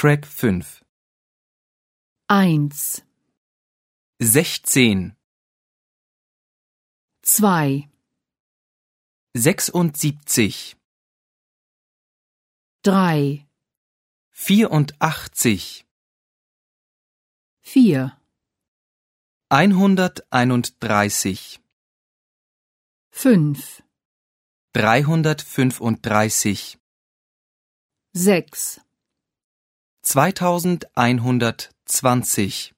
Track 5. 1, 16, 2, 76, 3, 84, 4, 131, 5, 335, 6, 2120.